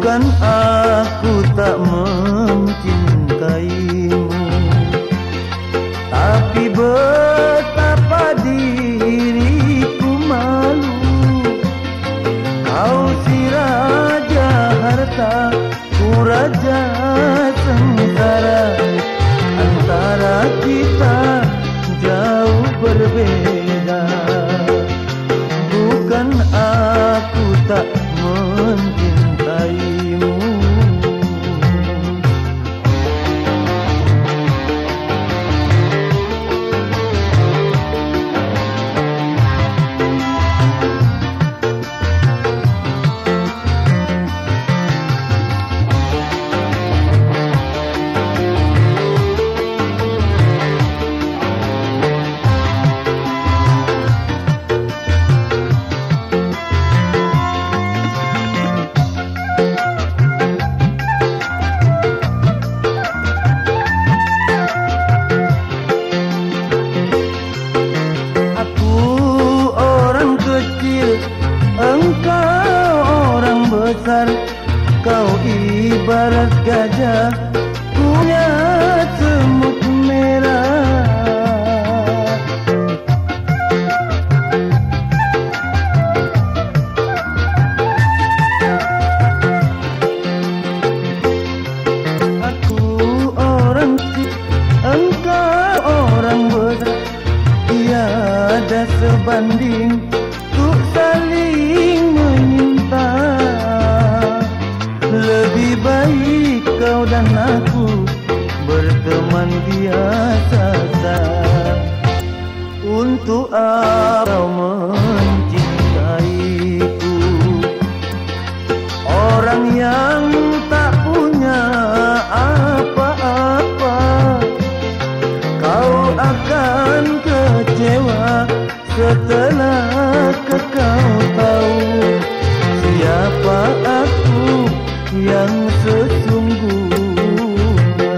Bukan aku tak mencintaimu, tapi betapa diriku malu. Kau si raja harta, ku raja sengsara. Antara kita jauh berbeda. Bukan aku tak mencintaimu. Engkau orang besar, kau ibarat gajah punya semut merah. Aku orang kecil, engkau orang besar, tiada sebanding. Saling menyinta, lebih baik kau dan aku berteman biasa saja. Untuk apa kau mencintaiku, orang yang tak punya apa-apa? Kau akan kecewa setelah kau tahu siapa aku yang sesungguhnya.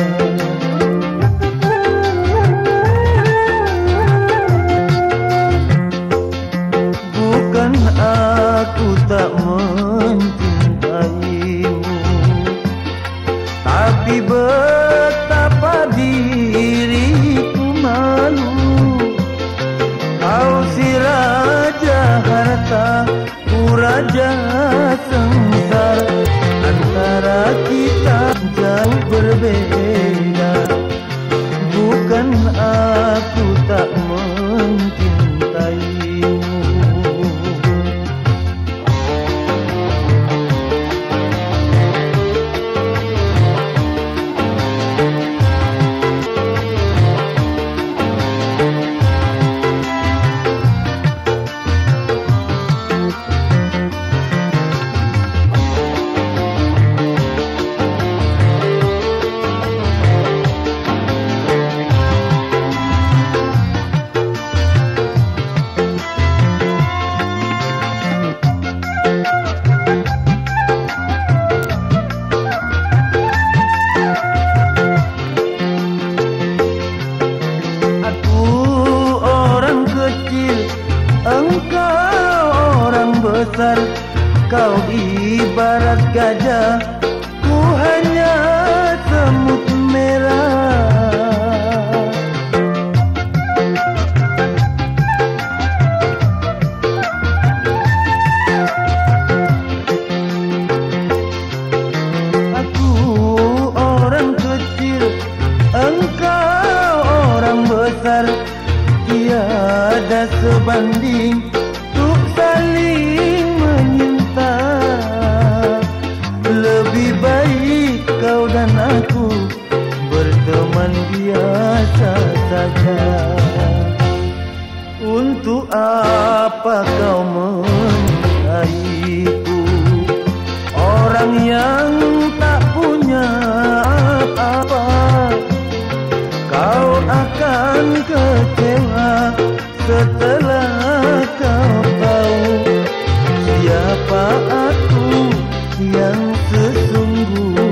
Bukan aku tak mencintaimu, tapi betapa diriku malu. Kau si raja harta, ku raja sengsara. Antara kita jauh berbeda. Bukan aku tak mencintaimu. Engkau orang besar, kau ibarat gajah, ku hanya semut merah. Aku orang kecil, engkau orang besar, tiada sebanding untuk saling menyinta. Lebih baik kau dan aku berteman biasa saja. Untuk apa kau mencintaiku, orang yang tak punya apa-apa? Kau akan kecewa setelah kau tahu siapa aku yang sesungguhnya.